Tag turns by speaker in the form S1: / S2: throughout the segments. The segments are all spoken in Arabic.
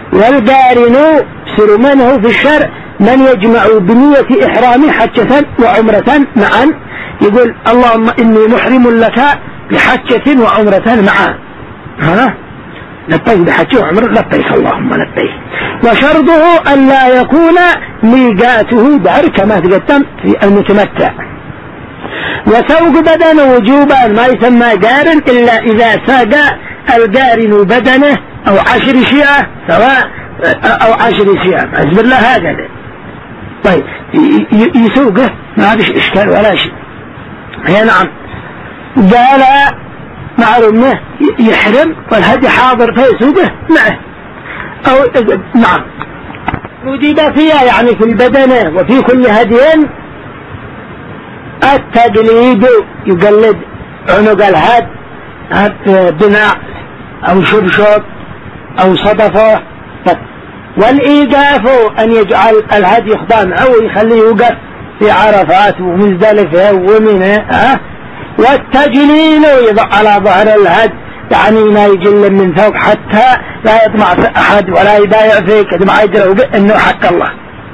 S1: والقارن سر منه في الشرع من يجمع بنية إحرام حجة وعمرة معا، يقول اللهم إني محرم لك بحجة وعمرة معا، ها لبيك بحجة وعمرة، لبيك اللهم لبيك. وشرطه أن لا يكون ميقاته دار كما تقدم في المتمتع. وسوق بدن وجوبا ما يسمى قارن إلا إذا ساق القارن بدنه أو 10 شيئة سواء أو 10 شيئة أجبر له هكذا. طيب يسوقه ما فيش إشكال ولا شيء. هي نعم قال معلومه يحرم والهدي حاضر فيسوقه معه أو نعم وجد فيها يعني في البدنة وفي كل هدين التقليد، يقلد عنق الهد بناء أو شبشب أو صدفة. والإيقاف أن يجعل الهدي يخضم أو يخليه يوقف في عرفات ومزدلفة ومنى، والتجليل يضع على ظهر الهد يعني ما يجل من فوق حتى لا يطمع أحد ولا يبايع فيك ما يدروا إنه حق الله.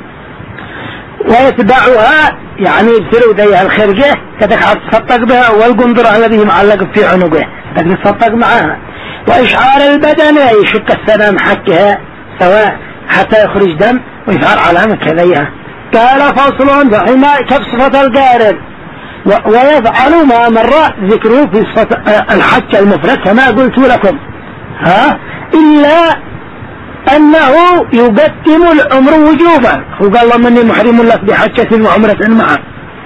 S1: ويتبعها يعني يبصروا ذي الخرجة كتخعب تصطق بها والقنطرة الذي معلق في عنقه تتصطق معها. وإشعار البدن يشك السلام حقها سواء حتى يخرج دم ويفعل علامة كذيها. قال فصل فحما كبصفة القارن ويفعل ما مر ذكره في صفة الحج المفرد كما قلت لكم، إلا أنه يقدم العمر وجوبا. وقال الله مني محرم لك بحجة وعمرة معا،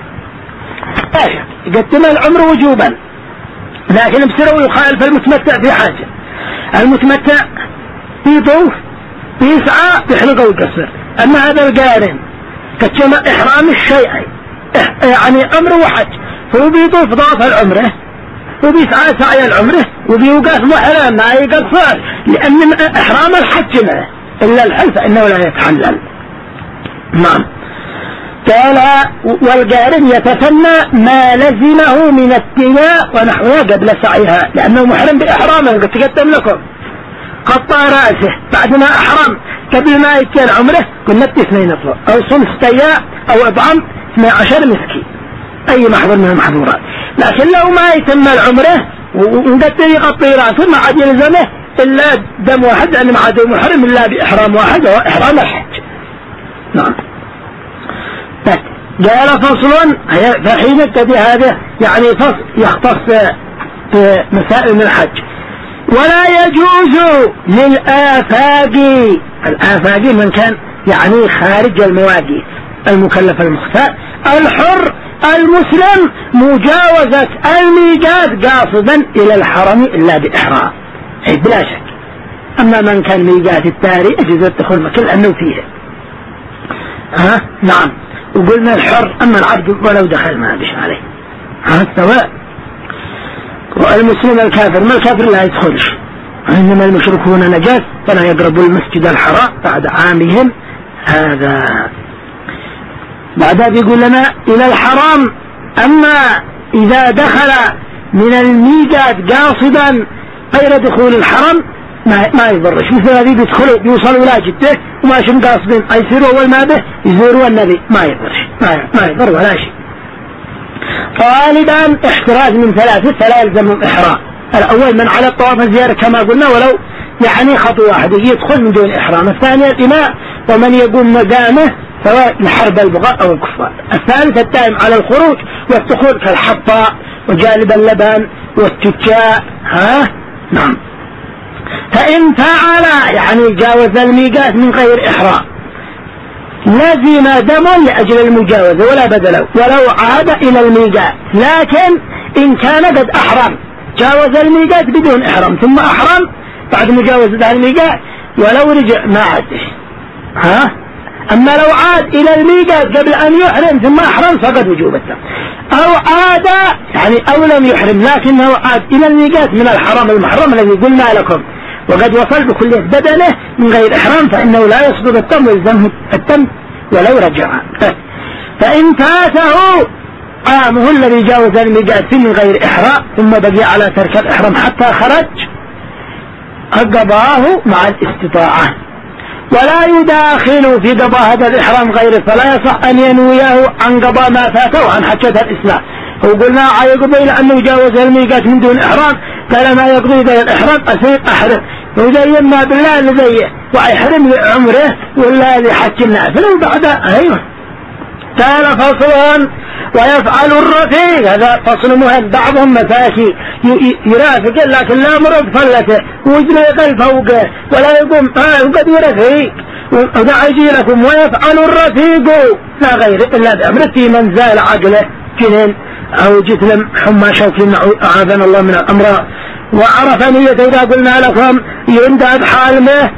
S1: يقدم العمر وجوبا، لكن بسروا يخالف المتمتع في حاجة. المتمتع يطوف يسعى يحلق ويقصر، أما هذا القارن كجمع إحرام الشيئين يعني عمر وحج، فهو بيطوف ضعف العمره وبيسعى سعي العمره وبيوقف محرم ما يقصر، لأن إحرام الحج معه إلا الحل فإنه لا يتحلل. نعم. قال والقارن يتسنى ما لزمه من التناء ونحوها قبل سعيها، لأنه محرم بإحرامه قد تقدم لكم. قطع رأسه بعد ما أحرم قبل ما يتجي العمره قلنا 2 أطفال أو صم 6 أيام أو أطعم 12 مسكين، أي محظور من المحظورات. لكن لو ما يتم العمره وقدر يغطي رأسه ما عاد يلزمه إلا دم واحد، لأنه ما عاد محرم إلا بإحرام واحد وهو إحرام الحج. نعم. قال فصل فحين ابتدي هذا يعني فصل يختص بمسائل من الحج. ولا يجوز الآفاق من كان يعني خارج المواقيت المكلف المختار الحر المسلم مجاوزة الميقات قاصدا إلى الحرم إلا بإحرام بلا شك. أما من كان ميقات التاري يجوز الدخول مكل أنه فيه. نعم. وقلنا الحر، أما العبد ولو دخل ما بش عليه سواء. والمسلم الكافر ما الكافر لا يدخلش، إنما المشركون نجاس فلا يقربوا المسجد الحرام بعد عامهم هذا. بعدها بيقول لنا إلى الحرام. أما إذا دخل من الميقات قاصدا غير دخول الحرم ما يضرش، مثل هذه بيدخلوا بيوصلوا إلى جدة وماشي قاصدين يصيروا أول ما به يزوروا النبي ما يضرش، ما يضر ولا شيء. طالبا احتراز من 3 فلا يلزم الإحرام. الأول من على الطواف الزيارة كما قلنا ولو يعني خطوة واحدة يدخل من دون إحرام. الثاني الإماء ومن يقوم مقامه سواء لحرب البغاء أو الكفار. الثالث الدائم على الخروج والدخول كالحطاء وجالب اللبن والتجاء. نعم. فإن فعل يعني جاوز الميقات من غير إحرام لزم دم لأجل المجاوزة ولا بدله ولو عاد إلى الميقات. لكن إن كان قد أحرم جاوز الميقات بدون إحرام ثم أحرم بعد مجاوزة الميقات ولو رجع ما عادش. أما لو عاد إلى الميقات قبل أن يحرم ثم أحرم فقد وجوب الدم، أو عاد يعني أو لم يحرم لكنه عاد إلى الميقات من الحرام المحرم الذي قلنا لكم وقد وصل بكلية بدنه من غير إحرام فإنه لا يسقط الدم ويلزمه الدم ولو رجع. فإن فاته قامه الذي جاوز الميقات من غير إحرام ثم بقي على ترك الإحرام حتى خرج قضاه مع الاستطاعة. ولا يداخل في قضاء هذا الإحرام غيره، فلا يصح أن ينويه عن قضاء ما فاته عن حجة الإسلام. وقلنا يقضي لأنه جاوز الميقات من دون إحرام، قال ما يقضي ذا الإحرام أصير أحرم وزين ما بالله لزيه ويحرم لعمره ولا لحج النافل وبعد. أيوه قال فصل ويفعل الرفيق، هذا فصل مهم. بعضهم مساكي يرافق لكن لا مرض فلته وجنه يقل فوقه ولا يقوم وقد يرفيق ودعجي لكم. ويفعل الرفيق لا غير إلا بأمره في من زال عقله جنين أو جثل حمى شوكي أعاذنا الله من الأمراض. وعرف نيته إذا قلنا لكم يندب حالمه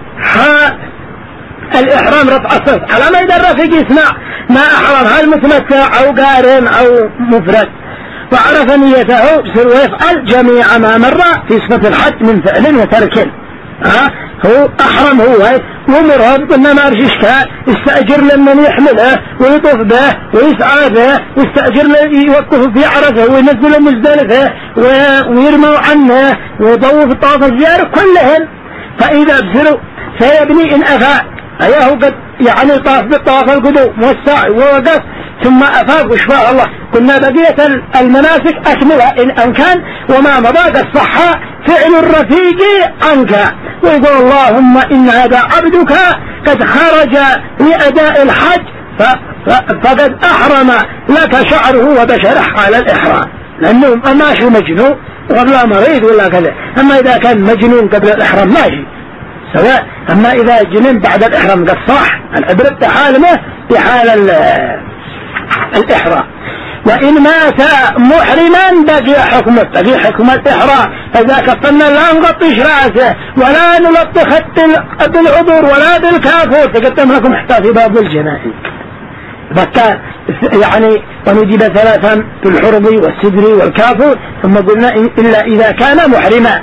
S1: الإحرام رفع الصوت على ما إذا الرفيق يسمع ما أحرم هل متمتع أو قارن أو مفرد. وعرف نيته ويفعل جميع ما مر في صفة الحج من فعل وترك. هو أحرم هو ومرهب قلنا ما رش إشكال، يستأجر لمن يحمله ويطوف به ويسعى به، يستأجر يوقف في عرفه وينزل مزدلفه ويرموا عنه ويطوف الطواف الزيارة كلهن. فإذا بسروا سيبني إن أفاق أيه قد يعني طاف بالطواف القدوم والسعي ووقف ثم أفاق وشفاء الله. قلنا بقية المناسك أكملها إن أمكن، وما مضى قد صح فعل الرفيق عنك. ويقول اللهم إن هذا عبدك قد خرج لأداء الحج فقد أحرم لك شعره وبشره على الإحرام، لأنه ماشي مجنون ولا مريض ولا كذا. أما إذا كان مجنون قبل الإحرام ماشي سواء، أما إذا جنن بعد الإحرام قد صح العبرة بحالمه بحال الإحرام. وإن مات محرما بقي حكمه، بقي حكم الإحرام. فإذا كفلنا لا نغطش رأسه ولا نلطخ بالعذر ولا بالكافور، تقدم لكم حتى في باب الجنائز بكى يعني ونجب ثلاثا في الحرب والسدر والكافور. ثم قلنا إلا إذا كان محرما.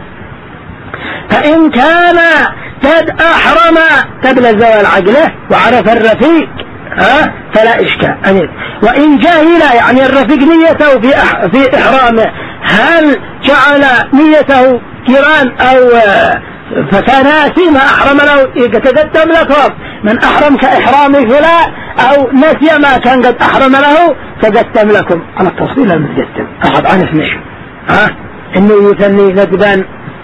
S1: فإن كان قد أحرم قبل زوال عقله وعرف الرفيق فلا إشكال. وإن جاهل يعني الرفيق نيته في إحرامه هل جعل نيته كيران أو فكان ما أحرم له يتقدم لكم من أحرم كإحرام فلا أو نسي ما كان قد أحرم له تقدم لكم على التفصيل المتقدم أحد عن اثنين إنه يثني ندبا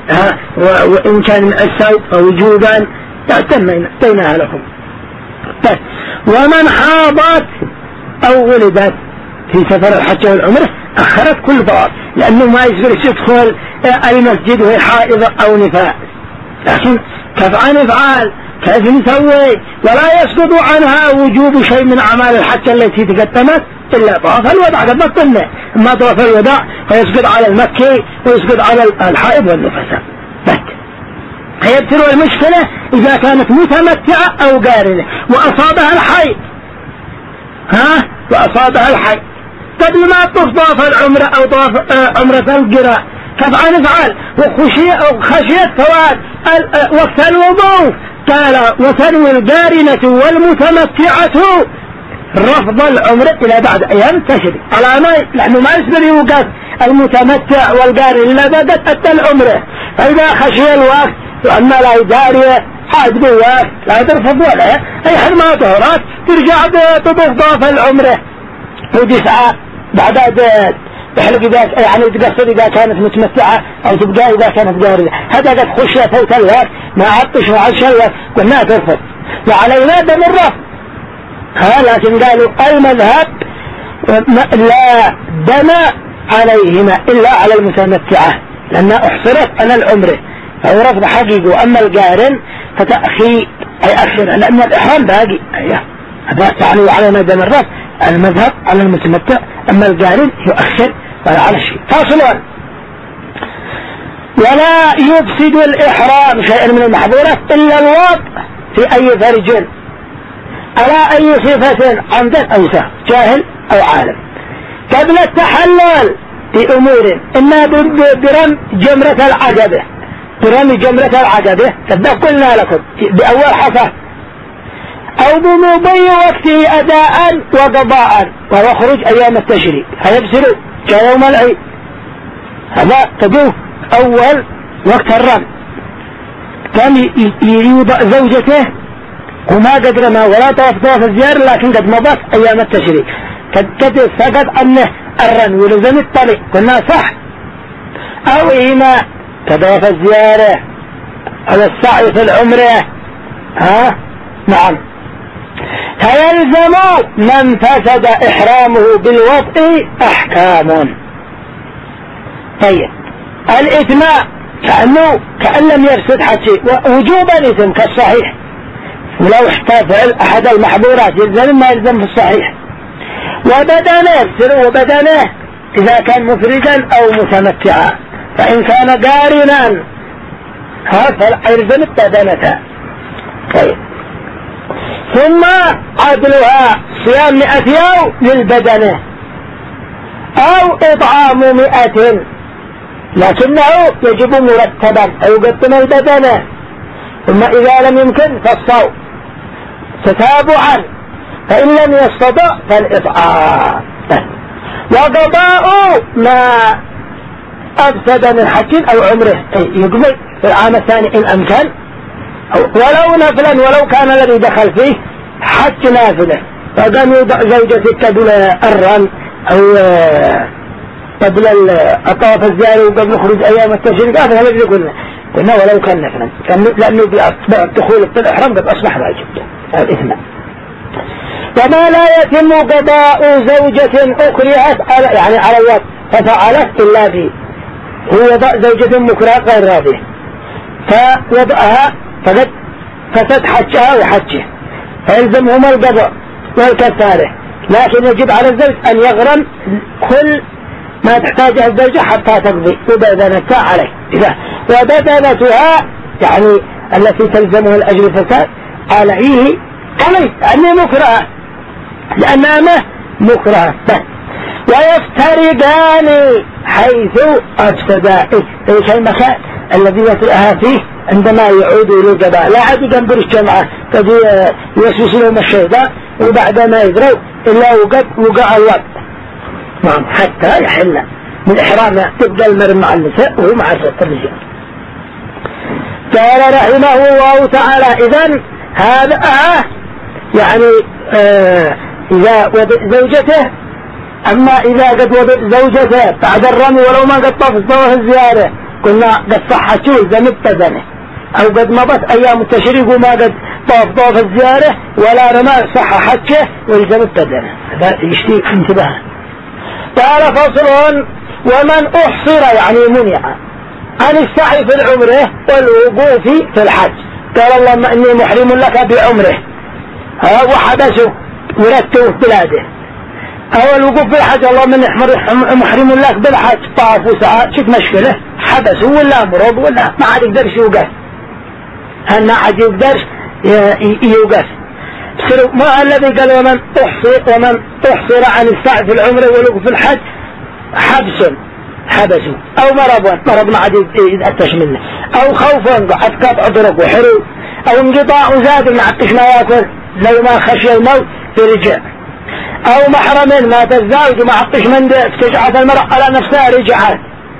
S1: وإن كان من السوء أو وجوبا تميناها لكم. ومن حاضت أو ولدت في سفر الحج والعمرة أخرت كل طواف، لأنه ما يقدر يدخل المسجد وهي حائض أو نفاس. لكن كيف نفعل كيف نسوي؟ ولا يسقط عنها وجوب شيء من أعمال الحج التي تقدمت إلا طواف الوداع قد بطلنا. أما طواف الوداع فيسقط على المكي ويسقط على الحائض والنفساء بس. هيبتلوا المشكلة إذا كانت متمتعة أو قارنة وأصابها الحي وأصابها الحي قبل ما تطوف طواف العمرة أو طواف عمرة القراء كيف نفعل؟ وخشية فوات وقت الوضوء قال وتنوي القارنة والمتمتعة رفض العمرة إلى بعد أيام التشريق على ما لأنه ما يصير يوقف المتمتع والقارن إلا بعد أدى العمرة. فإذا خشي الوقت وأن لا يداري حاد بواك لا ترفض ولا أي حد ما طهرات ترجع تطوف طواف العمرة وتسعى بعد تحلق إذا يعني تقصد إذا كانت متمتعة أو تبقى إذا كانت قارنة. هذا قد خشي فوت الوقت ما عطش وعش الوقت قلنا ترفض وعلينا دم الرفض. لكن قالوا المذهب لا دم عليهما إلا على المتمتعة لأنها أحصرت على العمرة فهو رفض حقيقي. وأما القارن فتأخي أي أخر لأن الإحرام باقي هذا تعني على دم الرفض. المذهب على المتمتع أما القارن يؤخر ولا على شيء. فاصل ولا يفسد الإحرام شيئا من المحظورات إلا الوضع في أي فرج على أي صفة عمدا أو سهو جاهل أو عالم قبل التحلل في أمور إما برم جمرة العقبة برمي جمرة العقبة قد قلنا لكم بأول حصة أو بمضي وقته أداء وقضاء وهو خروج أيام التشريق هيبسلوا كيوم العيد. هذا تدوه أول وقت الرمي كان يوضع زوجته وما قد رمى ولا طواف الزيارة، لكن قد مضت أيام التشريق قد سقط عنه الرمي ولزم الطريق، قلنا صح. أو إيماء كطواف الزيارة على السعي في العمرة، نعم. فيلزم من فسد إحرامه بالوطء أحكام. طيب الإتماء كأن لم يفسد حتى وجوبا إثم كالصحيح، ولو احتفل أحد المحظورات يلزم ما يلزم في الصحيح. وبدنه إذا كان مفردا أو متمتعا، فإن كان قارنا فيلزم البدنة. طيب ثم عدلها صيام 100 يوم للبدنة أو إطعام 100، لكنه يجب مرتبا أو يقدم البدنة. ثم إذا لم يمكن فالصوم تتابعا، فإن لم يستطع فالإطعام. وقضاء ما أفسد من حج أو عمره يقضي في العام الثاني إن أمكن، ولو نفلا ولو كان الذي دخل فيه حج نافلة، فقام يوضع زوجته قبل الرمي أو قبل الطواف الزيارة وقبل خروج أيام التشريق. هذا الذي قلنا ولو كان نفلا، لأنه بدخول الإحرام قد أصبح واجب الإثم. وما لا يتم قضاء زوجة أكرهت يعني على الوقت ففعلت إلا به، هو وضع زوجة مكرهة غير راضية فوضعها فقد فسد حجها وحجه، فيلزمهما القضاء والكفارة، لكن يجب على الزوج أن يغرم كل ما تحتاجه الزوجة حتى تقضي وبدنتها عليه. وبدنتها يعني التي تلزمه الأجر فساد عليه لأنه مكرهة، لأنه مكرهة. ويفترقان حيث أفسدا، ليس المكان الذي يطلعها فيه عندما يعود إلى القضاء، لا عاد ينبر الجمعة قد يوسوس لهم الشيطان وبعد ما يدروا إلا وقع الوقت، نعم، حتى يحل من إحرامه تبدأ المرء مع النساء وهو مع الرجال. قال رحمه الله تعالى: إذن هذا يعني إذا وضع زوجته، أما إذا قد وضع زوجته بعد الرمي ولو ما قد طاف طواف الزيارة قلنا قد صحته يلزم البدنة، أو قد مضت أيام التشريق وما قد طاف الزيارة ولا رمى صح حجه ويلزم البدنة. هذا يشتي انتباه. قال: فصل: ومن أحصر يعني منع عن السعي في العمره والوقوف في الحج، قال: اللهم إني محرم لك بعمره، وحبسه ورته بلاده، أو الوقوف في الحج، اللهم إني محرم لك بالحج، طاف وسعى، شوف مشكلة، حبسه ولا مرض ولا ما عاد يقدرش يوقف، ما عاد يقدرش يوقف. ما الذي قال: ومن أحصر عن السعي في العمره والوقوف في الحج حبسه، أو مرض ما عاد يتأتش منه، أو خوف قعد قطع طرق وحرو، أو انقطاع زاد ما عدتش ما ياكل لو ما خشي الموت فرجع، أو محرم مات الزوج وما عدتش من استجعت المرأة على نفسها رجعت،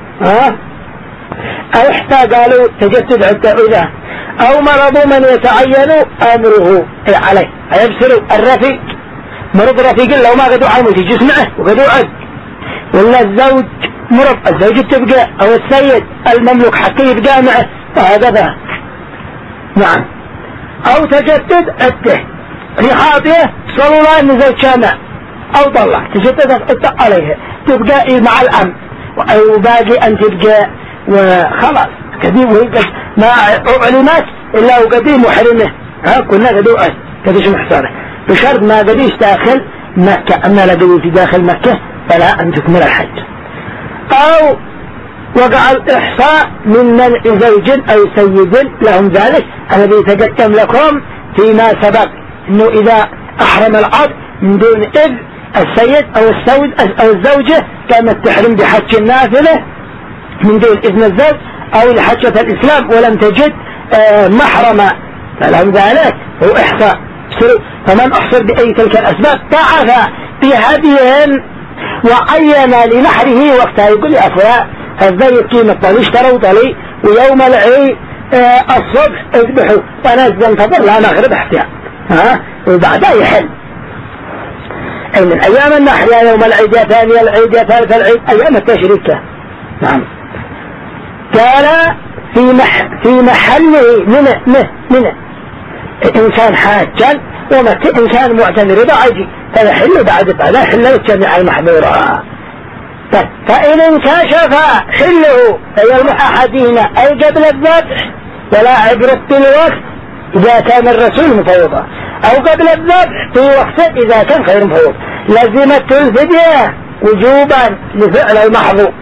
S1: أو احتاج قالوا تجسد عدة، أو مرض من يتعين أمره عليه، يبصر الرفيق مرض رفيق لو ما قدوا عمود جسمه وقدوا عد، ولا الزوج مرض الزوج تبقى، أو السيد المملوك حتى يبقى معه، فهذا نعم. أو تجدد عده في خاطئه صلى الله أن زوج شامع أو طلع تجدد عليها تبقى مع الأمن، أو باقي أن تبقى وخلاص كذي، وهي ما علمت إلا وقدي محرمه، كنا قدوا قديش محصره بشرط ما قديش داخل مكة، أما لقدوا في داخل مكة فلا أن تكمل الحج. أو وقع الإحصاء من منع زوج أو سيد لهم ذلك الذي تقدم لكم فيما سبق، إنه إذا أحرم العبد من دون إذن السيد أو الزوجة كانت تحرم بحج النافلة من دون إذن الزوج أو لحجة الإسلام ولم تجد محرما، فلهم ذلك هو إحصاء. فمن أحصر بأي تلك الأسباب ضعف بهدي وعين لنحره وقتها، يقول: يا أخويا هذا قيمة طالي اشتروا طالي ويوم العيد الصبح اذبحوا وناس انتظر لا مغرب احتياط، وبعدها يحل. أي من أيام النحر يوم العيد ثاني العيد ثالث العيد أيام التشريك. نعم. قال في محله من إنسان حاجا ومتى إنسان معتمر بعد فيحل بعد حل الجميع المحظورات. فإن انكشف حله فيلمح أحدهما أي قبل الذبح ولا عبرة بالوقت إذا كان الرسول مفوضا أو قبل الذبح في وقته إذا كان غير مفوض لزمت الفدية وجوبا لفعل المحظور.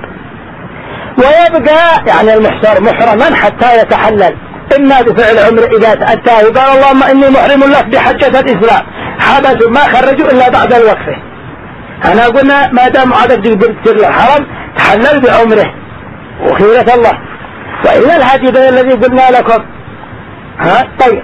S1: ويبقى يعني المحصر محرما حتى يتحلل إما بفعل عمره إذا تأتاه قال اللهم إني محرم لك بحجة الإسلام حبسوا ما خرجوا إلا بعد الوقفة. أنا قلنا ما دام عدد يقدر الحرم تحلل بعمره وخيرة الله. وإلا الهدي الذي قلنا لكم طيب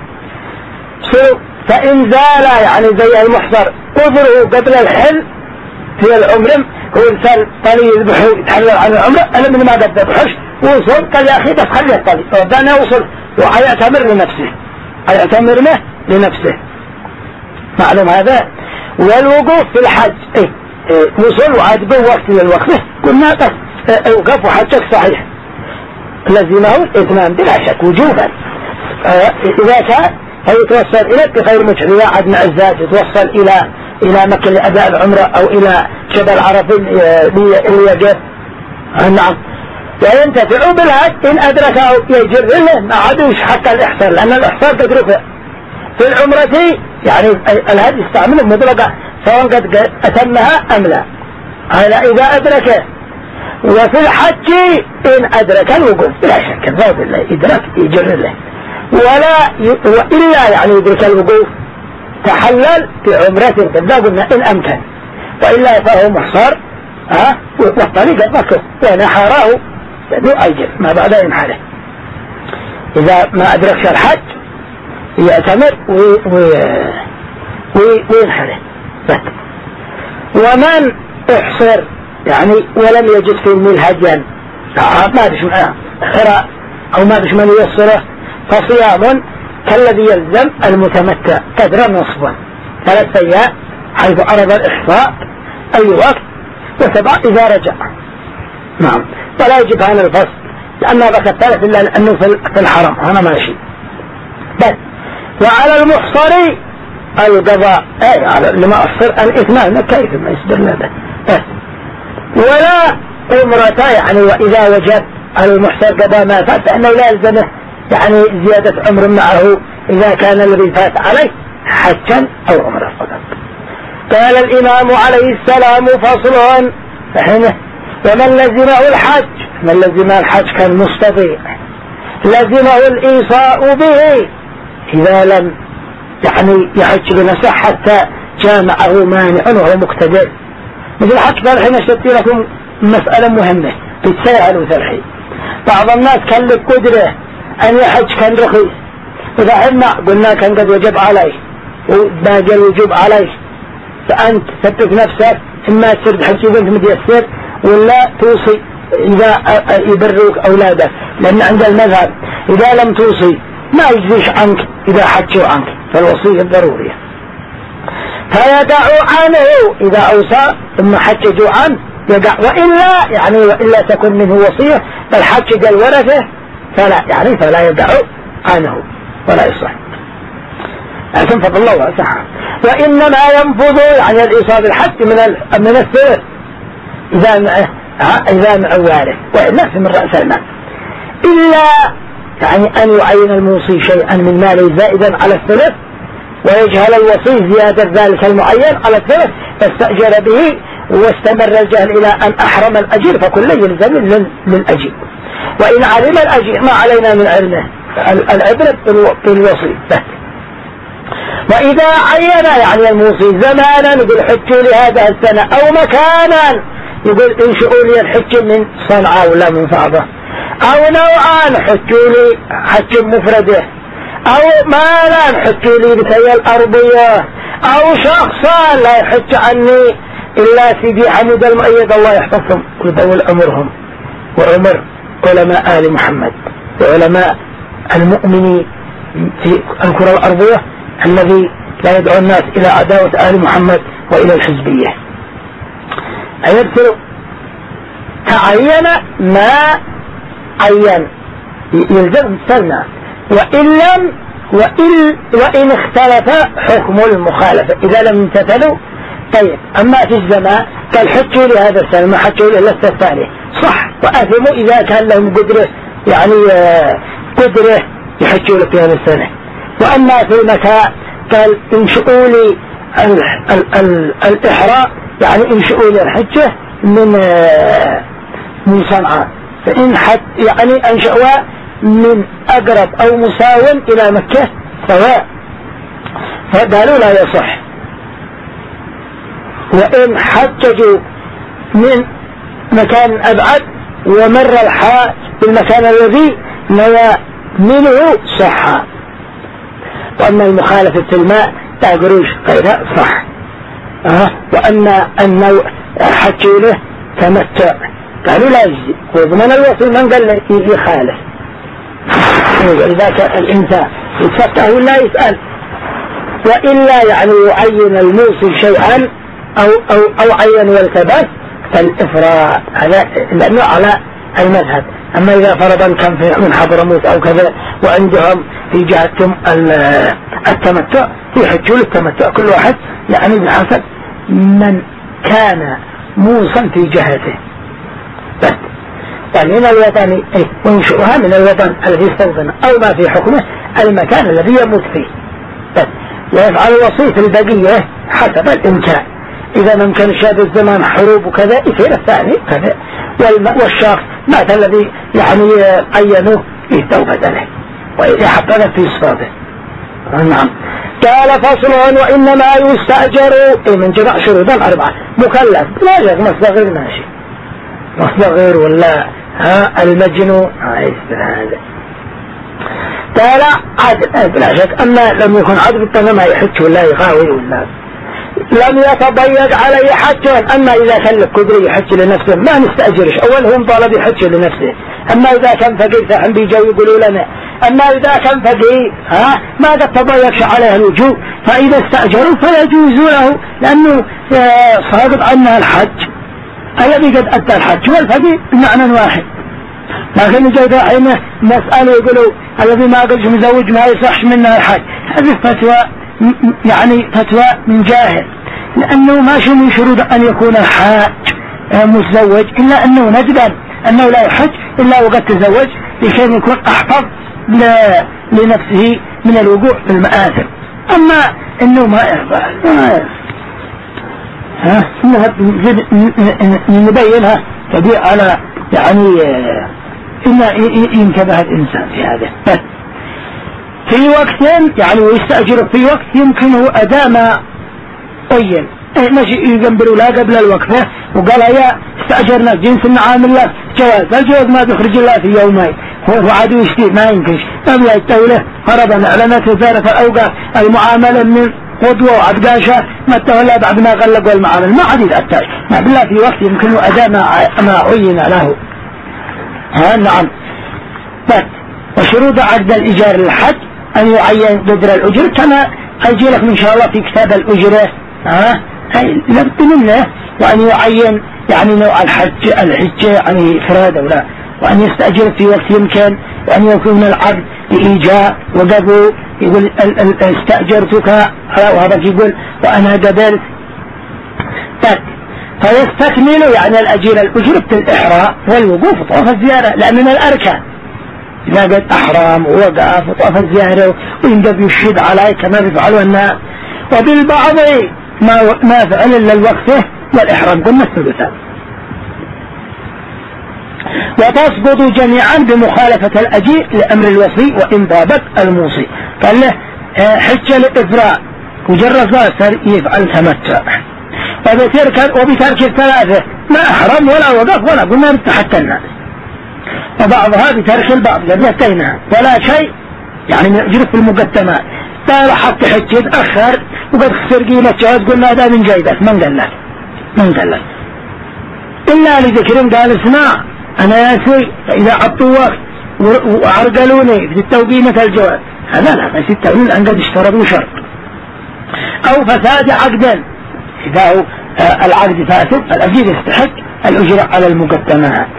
S1: فإن زال يعني زي المحصر قدره قبل الحل في العمر هو إنسان طلي يذبحه يتحلل عن العمر أنا من ما قد ذبحش وصل قال يا أخي بس خلي الطلي ودانا وصل ويعتمر لنفسه يعتمر له لنفسه معلوم هذا. والوقوف في الحج وصل وعاد وقت للوقفة قلنا بس وقف وحجك صحيح لزمه الإتمام بلا شك وجوبا. إذا كان فيتوصل إليك بغير مجحل عاد مع الذات يتوصل إلى مكة لأداء العمرة أو إلى جبل عرفة ليجب. نعم. وينتفع بالهد إن أدركه يجر له ما عدوش حق الإحصار لأن الإحصار قد رفع في العمرة يعني الهد يستعمله مطلقة سواء قد أتمها أم لا على إذا أدركه. وفي الحج إن أدرك الوقوف بلا شك الضوء الله إدراك يجر له وإلا يعني يدرك الوقوف تحلل بعمرة قد لا قلنا إن أمكن وإلا فهو محصر والطريق مكه ونحراه ذو أجر ما بعد ينحره. إذا ما أدركش الحج يأتمر وينحره. ومن احصر يعني ولم يجد في الميل هديا ما بش خراء أو ما بش من يصره فصيام كالذي يلزم المتمتع قدر نصبا 3 أيام حيث عرض الإحصاء أي وقت و7 إذا رجع. نعم. ولا يجب عن الفصل لأنه بقى 3 إلا لأنه في الحرم أنا ماشي بس. وعلى المحصر القضاء على اللي ما أصر الإثمان كيف ما يصدر له بس. ولا عمرة يعني وإذا وجد المحصر قضاء ما فات فإنه لا يلزمه يعني زيادة عمر معه إذا كان الذي فات عليه حجا أو عمره فقط. قال الإمام عليه السلام فصل فهنا ومن لزمه الحج من لزم الحج كان مستطيع لزمه الإيصاء به إذا لم يعني يحج بنفسه حتى جامعه مانع وهو مقتدر. مثل الحج قال حين اشتري لكم مسألة مهمة تتساهل ثلحي. بعض الناس كان لقدره أن يحج كان رخيص إذا حنا قلنا كان قد وجب عليه وباقي الوجوب عليه فأنت ثبت نفسك إما تصير بحج وانت متيسر ولا توصي إذا يبروك أولادك لأن عند المذهب إذا لم توصي ما يجزيش عنك إذا حجوا عنك فالوصية ضرورية فيدعوا عنه إذا أوصى ثم حجوا عنه يدع وإلا يعني وإلا تكون منه وصية بل حج الورثة فلا يعني فلا يدعوا عنه ولا يصح لكن فضل الله واسعه. وإنما ينفذ يعني الإيصال الحج من الثلث إذا مع وارث وإلا من رأس المال إلا يعني أن يعين الموصي شيئا من ماله زائدا على الثلث ويجهل الوصي زيادة ذلك المعين على الثلث فاستأجر به واستمر الجهل إلى أن أحرم الأجير فكل يلزم للأجير. وإن علم الأجير ما علينا من علمه العبرة بالوصي بس. وإذا عين يعني الموصي زمانا يقول حجوا لي هذا السنة أو مكانا يقول انشئوا لي الحج من صنعاء ولا من صعبة أو نوعان حجوا لي حج مفرده أو مالا حجوا لي بتي الأرضية أو شخصا لا يحج عني إلا سيدي حمد المؤيد الله يحفظهم ويطول عمرهم وعمر علماء آل محمد وعلماء المؤمنين في الكرة الأرضية الذي لا يدعو الناس إلى عداوة آل محمد وإلى الحزبية. أيرسل تعين ما عين يلزم استنى، وإن اختلف حكم المخالفة إذا لم يمتثلوا. طيب أما في الزمان قال حجوا لي هذا السنة ما حجوا لي لست الثاني صح، وأثموا إذا كان لهم قدرة يعني قدرة يحجوا لك في هذا السنة. وأما في المكان قال انشئوا لي الإحراء يعني انشئوا لي الحجة من صنعاء، فإن حد يعني أنشأوا من أقرب أو مساو إلى مكة سواء، فقالوا لا يصح. وإن حججوا من مكان أبعد ومر الحاج بالمكان الذي نوى منه صح. وأما المخالفة في الماء لا قروش غيرها صح. وأن النوع حجوا له تمتع قالوا لا يجزي، ومن الوصل من قال يخالف. إذا كان الإنسان يتفقه ولا يسأل، وإلا يعني يعين الموصي شيئا أو عين والتبس فالإفراء لأنه على المذهب. أما إذا فرضا كان من حضرموت أو كذا وعندهم في جهتهم التمتع يحجوا للتمتع كل واحد يعني بحسب من كان موصا في جهته. بس ومن الوطن وينشئها من الوطن الذي يستوطن أو ما في حكمه المكان الذي يموت فيه. بس ويفعل الوصي في البقية حسب الإمكان. إذا ما كان شاب الزمان حروب وكذا يصير الثاني كذا. والشخص مات الذي يعني عينوه يستوفى له ويحقق في صفاته. نعم. قال فصل وإنما يستأجر من جمع شروطا 4 مكلف لا يجب مصدغير ماشي مصدغير ولا المجنون هذا. قال عدل بلا شك. أما لم يكن عدل فما يحج ولا يغاوي ولا لم يتضيق عليه حج. أما إذا كان قدر يحج لنفسه ما نستأجرش، أول هم طالب يحج لنفسه. أما إذا كان فقير فهم بيجوا يقولوا لنا. أما إذا كان فقير ما قد تضيقش عليه الوجوب فإذا استأجروا فيجوز له لأنه صادق عنها الحج الذي قد أدى الحج والفقير بمعنى واحد. لكن جاء حين مسألة يقولوا الذي ما قلش مزوج ما يصحش منها الحج، هذه فتوى يعني فتوى من جاهل، لأنه ما شو من شروط أن يكون الحاج متزوج إلا أنه نجدا أنه لا يحج إلا وقد تزوج لكي يكون أحفظ لنفسه من الوقوع في المآثم. أما أنه ما يحفظ نبينها تبيع على يعني إن ينتبه الإنسان في هذا في وقت يعني ويستأجر في وقت يمكنه أداء ما طين ماشي يقنبلوا لا قبل الوقفة وقال يا استأجرنا جنس النعام له جواز الجواز ما تخرج الله في يومين هو عدو يشتي ما يمكنش. أبلا الدولة فرضا أعلنت وزارة الأوقاف المعاملة من قدوة وعدقاشة ما تولى بعد ما غلقوا المعامل ما عديد أتاش ما بالله في وقت يمكنه أداء ما عين له. نعم. وشروط عقد الإيجار للحج أن يعين قدر الأجر كما أجي لك إن شاء الله في كتاب الأجرة لابد منه. وأن يعين يعني نوع الحجة يعني فراد ولا، وأن يستأجر في وقت يمكن، وأن يكون العقد لإيجار وقبل يقول استأجرتك وهذا يقول وأنا قبلت فيستكمل يعني الأجير الأجرة الإحرام والوقوف وطواف الزيارة لأن من الأركان إذا قد أحرام ووقف وطواف الزيارة وينقب يشهد عليه كما يفعلوا الناس. وبالبعض ما فعل إلا الوقفة والإحرام قلنا الثلثان. وتسقط جميعا بمخالفة الأجير لأمر الوصي وإن ضابط الموصي. قال له حج الإفراء مجرد صار يفعل تمتع وبترك الثلاثة ما أحرم ولا وقف ولا قلنا حتى الناس. وبعضها بترك البعض قد نتيناها ولا شيء يعني من أجرة في المقدمات. قال حتى حج يتأخر وقد خسر قيمة جواز قلنا هذا من جيدك من قال لك إلا لذكر قال اسمع أنا ياسي إذا عطوا وقت وعرقلوني في التوقيمة الجواز هذا لا بس التأويل أن قد اشترطوا شرط أو فساد عقد. إذا هو العقد فاسد الأجير يستحق الأجرة على المقدمات.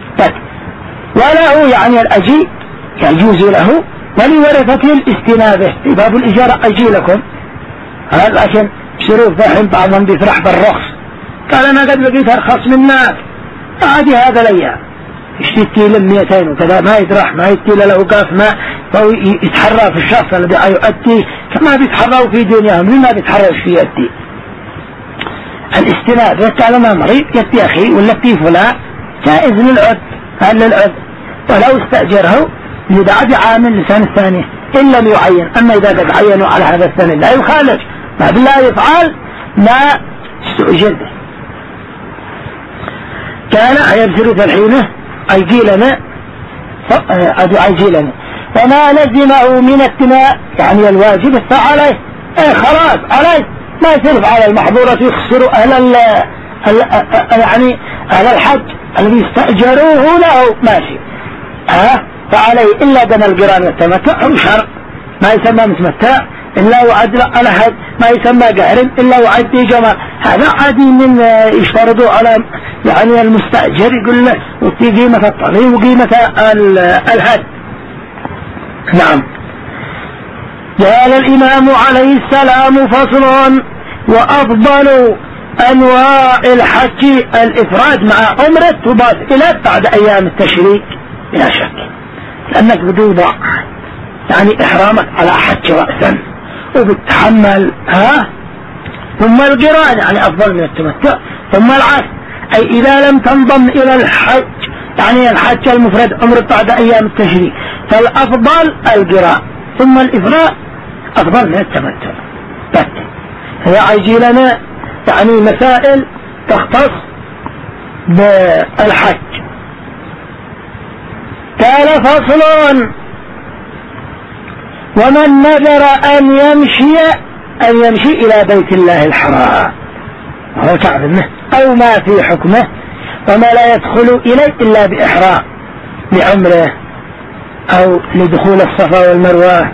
S1: وله يعني الأجير يجوز له ولورثته الاستنابة في باب الإجارة. أجي لكم لكن شروط ذحين بعضهم بيفرح بالرخص، قال أنا قد لقيت أرخص من الناس عادي هذا ليا يشتكي له 200 وكذا ما يدرح ما يتيل له وقاف ما فهو يتحرى في الشخص الذي يؤدي كما بيتحروا في دنياهم لما بيتحروا في يؤدي. الاستنابة قال ما مريض يأتي أخي ولا في فلان جائز للعد هل للعد ولو استأجره لبعد عام لسنة الثانية إن لم يعين. أما إذا قد عينوا على هذا السنة لا يخالج ما بالله يفعل ما استؤجر به. كان يبصر الحينة أيجي لنا أيجي لنا وما لزمه من التناء يعني الواجب فعليه خلاص عليه ما يصرف على المحظورة يخسر يعني أهل الحج الذي استأجروه له ماشي فعليه إلا دم القران والتمتع أو شرع ما يسمى متمتع إلا وعد على حد ما يسمى قهر إلا وعد جمال. هذا عادي من يشترطوا على يعني المستأجر يقول له وفي قيمة الطريق وقيمة الهد. نعم. قال الإمام عليه السلام فصل وأفضل أنواع الحج الإفراد مع عمرة تضاف إلى بعد أيام التشريك بلا شك لأنك بتوضع يعني إحرامك على حج رأسا وبتحمل ثم القران يعني أفضل من التمتع ثم العكس أي إذا لم تنضم إلى الحج يعني الحج المفرد عمرة بعد أيام التشريك فالأفضل القران ثم الإفراد أفضل من التمتع. هي يجي لنا يعني مسائل تختص بالحج. قال فصل ومن نذر أن يمشي إلى بيت الله الحرام وهو الكعبة أو ما في حكمه وما لا يدخل إليه إلا بإحرام لعمره أو لدخول الصفا والمروة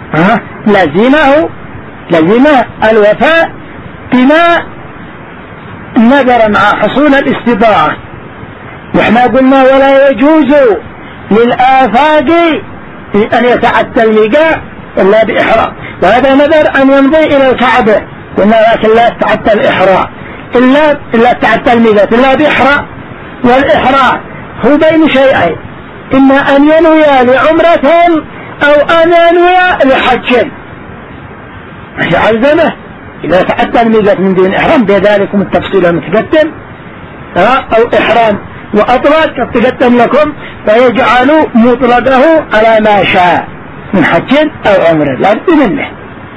S1: لزمه الوفاء بما نذر مع حصول الاستطاعة. وإحنا قلنا ولا يجوز للآفاق أن يتعدى الميقات إلا بإحرام وهذا نذر أن يمضي إلى الكعبة قلنا لكن لا يتعدى الإحرام إلا تعدى الميقات إلا بإحرام. والإحرام هو بين شيئين إما أن ينوي لعمرة أو أن ينوي لحج عزمه إذا تعدى الميقات من دون إحرام بذلكم التفصيل المتقدم أو إحرام وأطلق تقدم لكم فيجعل مطلقه على ما شاء من حج أو عمره لا بد منه.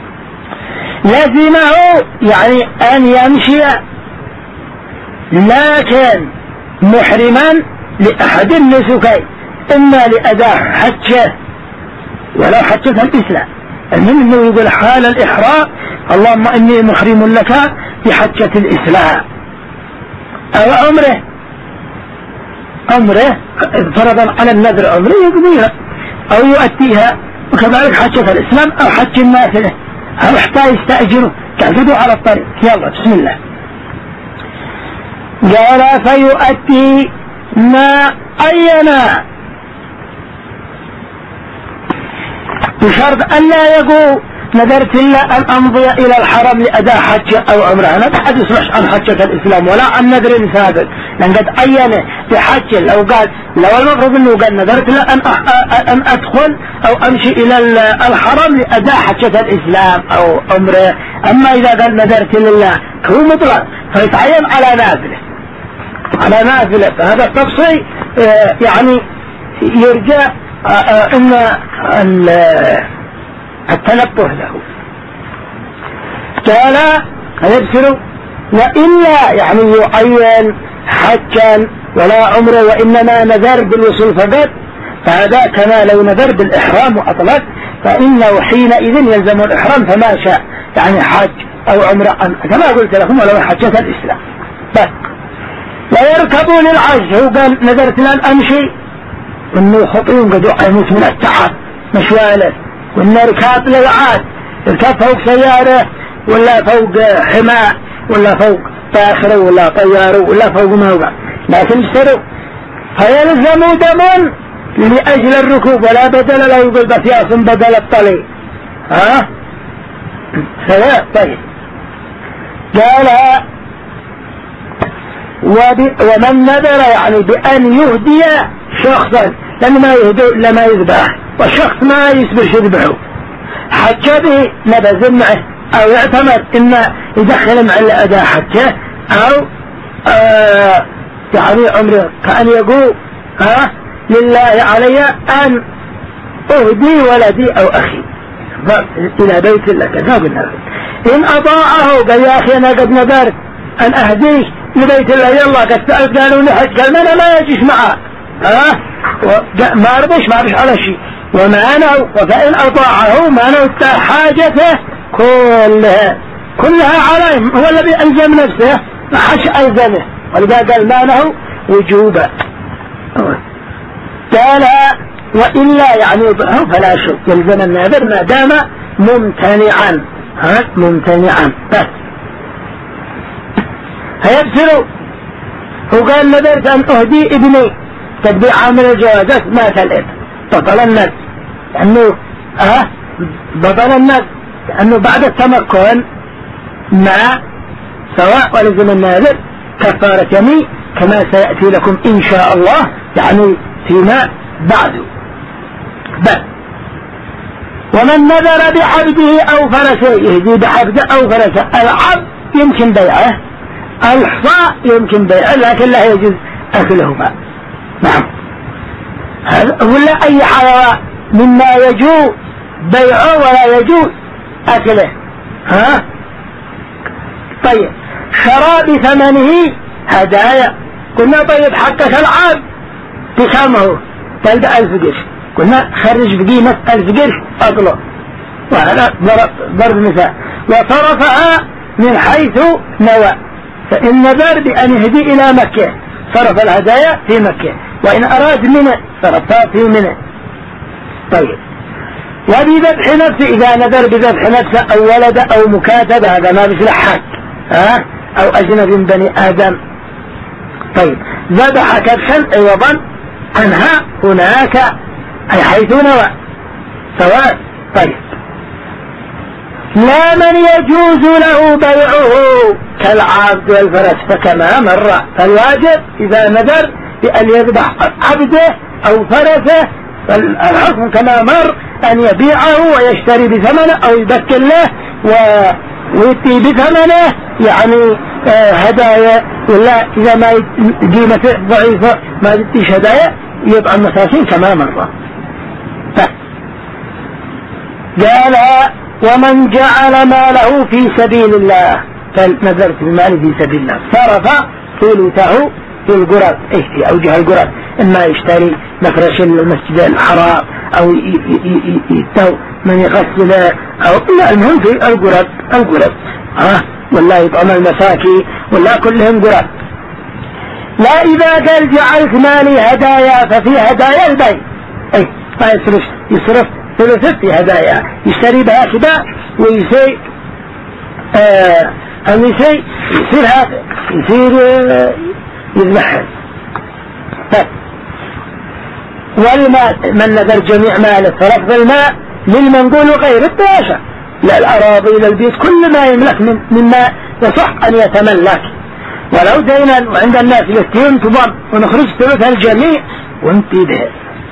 S1: لزمه يعني أن يمشي لكن محرما لأحد النسكين إما لأداء حجه ولا حجة الإسلام المهم أنه يقول حال الإحرام اللهم إني محرم لك بحجة الإسلام أو عمره فرضا على النذر عمره يقضيها أو يؤديها وكذلك حجة الإسلام أو حج النافلة أو حتى يستأجره تعقدوا على الطريق. يلا بسم الله. قال فيؤدي ما أينا بشرط أن لا يقول نذرت الله أن أمضي إلى الحرم لأداء حج أو عمره لا أحد يصلح عن حجة الإسلام ولا عن نذر سابق لأن قد أينه بحج لو قال لو المفروض أنه قال نذرت الله أن أدخل أو أمشي إلى الحرم لأداء حجة الإسلام أو عمره. أما إذا قال نذرت لله هو مطلق فيتعين على نافلة فهذا التفصيل يعني يرجع إن التنبه له. قال يبصر وإلا يعني يعين حجا ولا عمره وإنما نذر بالوصول فقط فهذا كما لو نذر بالإحرام وأطلق فإنه حينئذ يلزم الإحرام فما شاء يعني حج أو عمره كما قلت لكم ولو حجة الإسلام بس. ويركبوا للعجز هو قال نذرت لأن أمشي وإنه خطيهم قد يموت من التعب مشواله وإن ركاب للعاد ركاب فوق سيارة ولا فوق حماء ولا فوق طاخرة ولا طيارة ولا فوق موقع، لكن اشتروا فيلزموا دم لأجل الركوب ولا بدل لا يقول بسياس بدل الطلي. سواء. طيب قال ومن نذر يعني بأن يهدي شخصا، لأن ما يهدي إلا ما يذبح، والشخص ما يسبرش يذبحه، حتى به نبذ معه أو يعتمد إما يدخل مع الأداء حتى أو يعني عمره كأن يقول لله علي أن أهدي ولدي أو أخي إلى بيت الله كذا بالنذر. إن أطاعه قال يا أخي أنا قد نذرت أن أهديك لبيت الله، يلا قد سألت قالوا لحج، قال ما أنا ما يجيش معه ما رضيش على شيء وما أنا، فإن أطاعه ما نوت حاجته كلها عليه، هو الذي ألزم نفسه ما حش ألزمه، ولذا قال ما له وجوبا. قال وإلا يعني فلا شك يلزم النذر ما دام ممتنعا ممتنعا بس. هيبسلوا وقال نذرت أن أهدي ابني تتبيع عامل الجوازات، مات الابن بطل النذر، لأنه بطل النذر لأنه بعد التمكن ما سواء ولزم النذر كفارة يمين كما سيأتي لكم إن شاء الله يعني فيما بعد. بل ومن نذر بعبده أو فرسه يهدي بعبده أو فرسه، العبد يمكن بيعه، الحصاء يمكن بيعه لكن لا يجوز أكلهما. نعم ولا أي حيوان مما يجوز بيعه ولا يجوز أكله. طيب شرى بثمنه هدايا، قلنا طيب حقك العبد بكامه قال ب1000 قرش، قلنا خرج بقيمة 1000 قرش أطلق، وهذا ضرب مثال، وصرفها من حيث نوى، فإن نذر بأن يهدي إلى مكة صرف الهدايا في مكة، وإن أراد منه صرفها في منه. طيب وبذبح نفسه إذا نذر بذبح نفسه أو ولد أو مكاتب، هذا ما مثل حق أو أجنب من بني آدم. طيب ذبح كبشا عوضا عنها هناك أي حيث نوى سواء. طيب لا من يجوز له بيعه كالعبد والفرس فكما مر، فالواجب إذا نذر بأن يذبح عبده أو فرسه فالحكم كما مر أن يبيعه ويشتري بثمنه أو يبكل له ويأتي بثمنه يعني هدايا، ولا إذا ما قيمته ضعيفة ما يأتيش هدايا يبقى المساكين كما مر. قال ومن جعل ماله في سبيل الله، فنذرت بماله في سبيل الله صرف ثلثه في القرب في أوجه القرب، إما يشتري مفرش المسجد الحرام أو يتو من يغسله أو لا، المهم في القرب ولا يطعم المساكين ولا كلهم قرب. لا إذا قال جعلت مالي هدايا ففي هدايا البيع، ما يصرف ثلث في هدايا يشتري بها كذا ويسي أو يصير هذا يصير يذبحها. والمال من نذر جميع ماله فرفض الماء للمنقول وغير الداشة، لا الأراضي للبيت كل ما يملك مما يصح أن يتملك، ولو دينا وعند الناس يستيم تضم ونخرج ثلث الجميع وانتي به،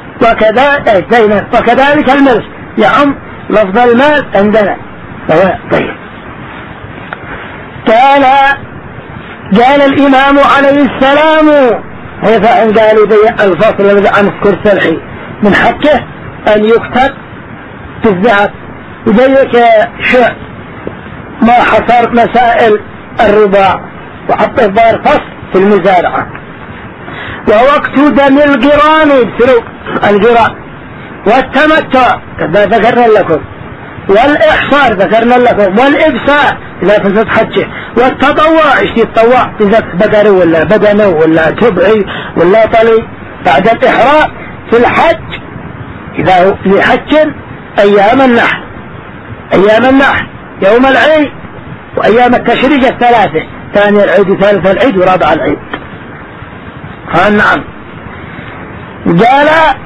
S1: وكذلك الملك يعم لفظ المال عندنا سواء. طيب قال الإمام عليه السلام هي فعل قال لي الفصل الذي أذكر سلحي من حقه أن يكتب في الذهب، وذلك شيء ما حصر مسائل الربا وحط الظاهر فصل في المزارعة، ووقت دم القران يبسلوا القران والتمتع كذا ذكرنا لكم، والإحصار ذكرنا لكم، والإبساء إذا فسد حجه، والتطوع يشتي التطوع إذا بقري ولا بدنه ولا تبعي ولا طلي بعد الإحرام في الحج إذا هو في حج أيام النحر يوم العيد وأيام التشريق الثلاثة، ثاني العيد وثالث العيد ورابع العيد. نعم. قال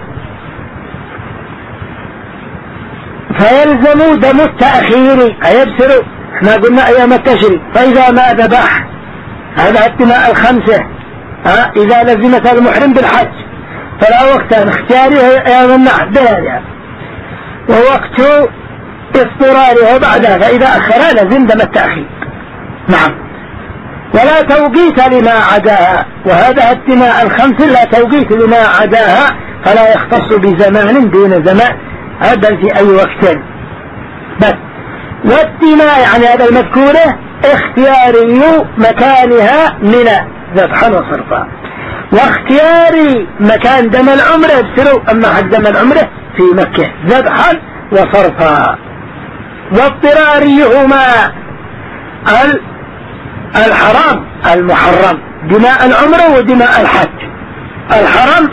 S1: فيلزم دم التأخير أيبسر، احنا قلنا أيام التشريق، فإذا ما ذبح هذا الدماء الخمسة إذا لزمت المحرم بالحج فلا وقت اختياري أيام النحر بهذا، ووقت اضطراره بعدها، فإذا أخر لزم دم التأخير. نعم. ولا توقيت لما عداها، وهذا الدماء الخمس لا توقيت لما عداها، فلا يختص بزمان دون زمان، بل في أي وقت بس. والدماء يعني هذا المذكورة اختياري مكانها من ذبحا وصرفا، واختياري مكان دم العمرة بسرو، أما حد دم العمرة في مكة ذبحا وصرفا. واضطراريهما الحرام المحرم، دماء العمرة ودماء الحج، الحرام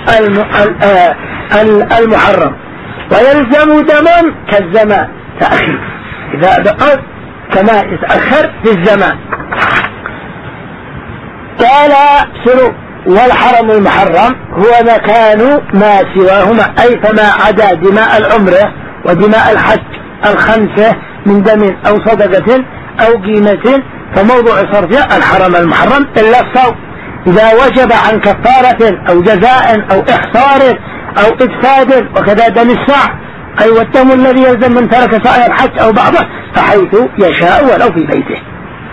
S1: المحرم. ويلزم دم كالزمان تأخير، إذا بقى كما يتأخر في الزمان. قال سلو والحرم المحرم هو مكان ما سواهما، أي فما عدا دماء العمرة ودماء الحج الخمسة من دم أو صدقة أو قيمة، فموضوع صرفها الحرم المحرم إلا الصوم، إذا وجب عن كفارة أو جزاء أو إحصار أو إفساد، وكذا دم الساع، أي والدم الذي يلزم من ترك سائر الحج أو بعضه فحيث يشاء ولو في بيته.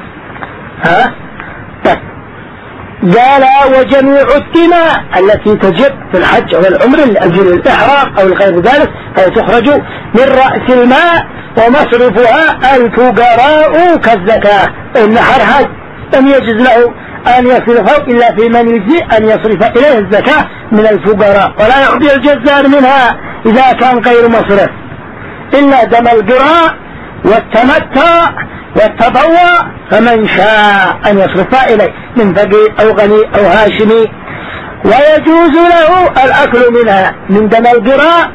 S1: قال وجميع الدماء التي تجب في الحج أو العمر لأجل الإحرام أو غير ذلك فهي تخرج من رأس الماء، ومصرفها الفقراء كالزكاة. النحر حج لم يجز له أن يصرفه إلا في من يجزي أن يصرف إليه الزكاة من الفقراء، ولا يعطي الجزار منها إذا كان غير مصرف، إلا دم القراء والتمتع والتطوع، فمن شاء أن يصرف إليه من فقير أو غني أو هاشمي. ويجوز له الأكل منها من دم القراء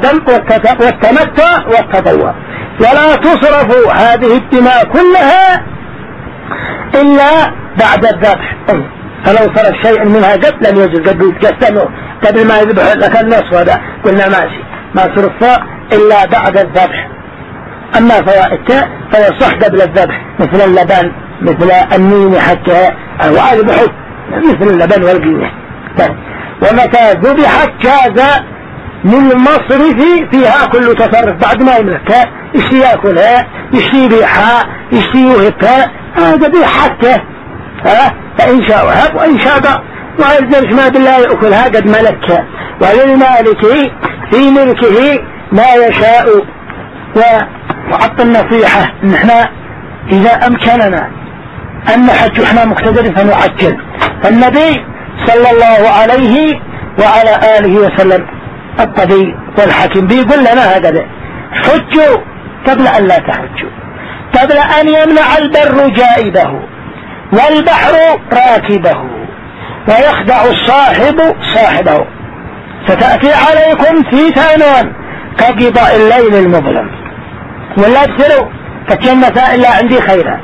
S1: والتمتع والتطوع، ولا تصرف هذه الدماء كلها إلا بعد الذبح. فلو صرف شيء منها قبل لم يجوز، قبل يتقسمه قبل ما يذبح لك النصف، هذا قلنا ماشي، ما صرف إلا بعد الذبح. أما فوائدته فيصح قبل الذبح، مثل اللبن، مثل النين حتى وعلى بحب، مثل اللبن والقيمة. ومتى ذبحت جاز من المصرف فيها كل تصرف، بعد ما يملكها يشتي يأكلها، يشتي يبيعها، يشتي يوهبها، هذا بيحته، فإن شاء وهب وإن شاء ضع، ويلزمش ما بالله يأكلها قد ملكها. وللمالك في ملكه ما يشاء. وعطى النصيحة نحن إذا أمكننا أن نحج وإحنا مقتدرين فنعجل، فالنبي صلى الله عليه وعلى آله وسلم الطبي والحكيم بيقول لنا هكذا: حجوا قبل أن لا تحجوا، قبل أن يمنع البر جائبه والبحر راكبه ويخدع الصاحب صاحبه، ستأتي عليكم فتن كقضاء الليل المظلم. ولا تسروا فكمتا إلا عندي خيرا،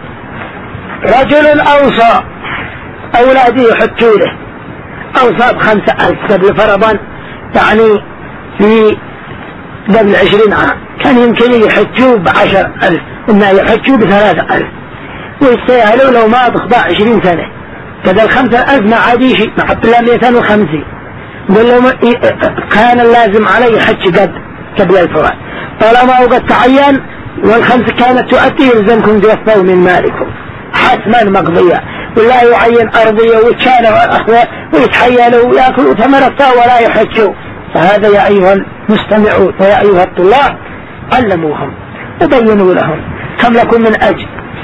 S1: رجل أوصى أولادي يحجوا له، أوصى ب5,000 قبل فرضا، يعني في قبل 20 عام كان يمكن يحجوا ب10,000، إنه يحجوا ب3,000، ويستاهلوا لو ما تخضع 20 سنة. كذا 5,000 ما عاد شيء، ما حط له 250. قل له كان اللازم علي حج قبل الفرات، طالما وقد تعين والخمس كانت تؤدي يلزمكم توفوا من مالكم حتما مقضية، ولا يعين أرضية ويتشانوا الأخوة ويتحيلوا ويأكلوا ثمرتها ولا يحجوا. فهذا يا أيها المستمعون ويا أيها الطلاب علموهم وبينوا لهم كم لكم من أجل،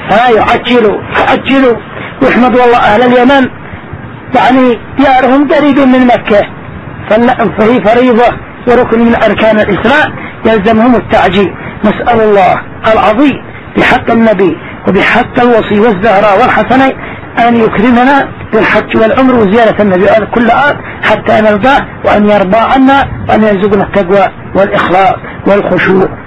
S1: يعجلوا واحمدوا الله. أهل اليمن يعني ديارهم قريب من مكة، فهي فريضة وركن من أركان الإسلام يلزمهم التعجيل. نسأل الله العظيم بحق النبي وبحق الوصي والزهراء والحسنين أن يكرمنا بالحج والعمر وزيارة النبي كل آن حتى نلقاه، وأن يرضى عنا وأن يرزقنا التقوى والإخلاص والخشوع